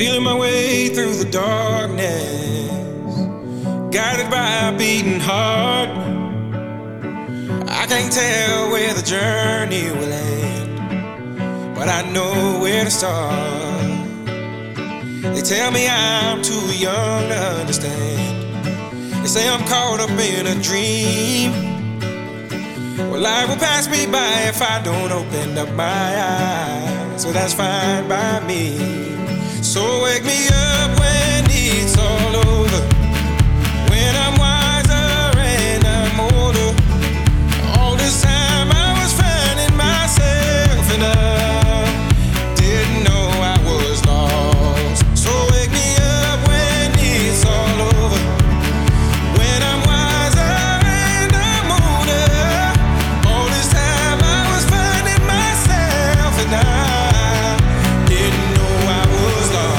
Feeling my way through the darkness, guided by a beating heart. I can't tell where the journey will end, but I know where to start. They tell me I'm too young to understand. They say I'm caught up in a dream. Well, life will pass me by if I don't open up my eyes. So that's fine by me. So wake me up when it's all over, when I'm wiser and I'm older. All this time I was finding myself and I didn't know I was lost. So wake me up when it's all over, when I'm wiser and I'm older. All this time I was finding myself and I didn't know I was lost.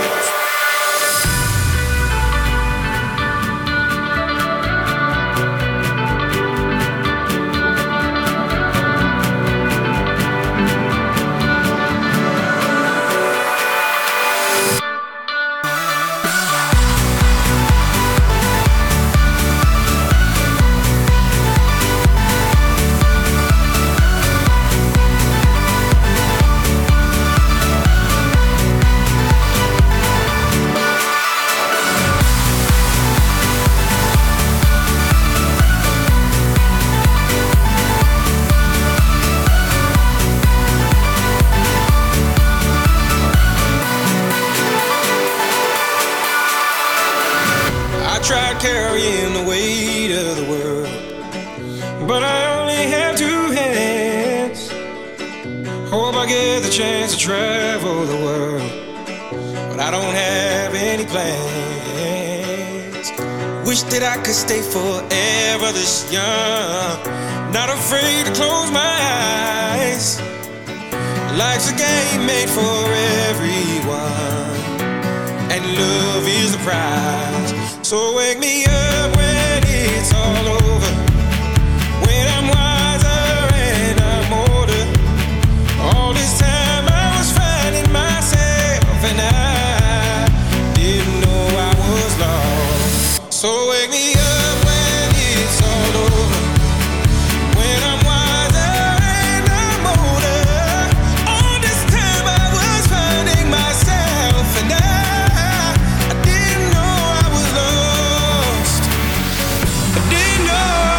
Tried carrying the weight of the world, but I only have two hands. Hope I get the chance to travel the world, but I don't have any plans. Wish that I could stay forever this young, not afraid to close my eyes. Life's a game made for everyone, and love is the prize. So wake me up when it's all over, when I'm wiser and I'm older. All this time I was finding myself and I didn't know I was lost. So wake me up when it's all over, when I'm wiser and I'm older. All this time I was finding myself and I didn't know I was lost. I didn't know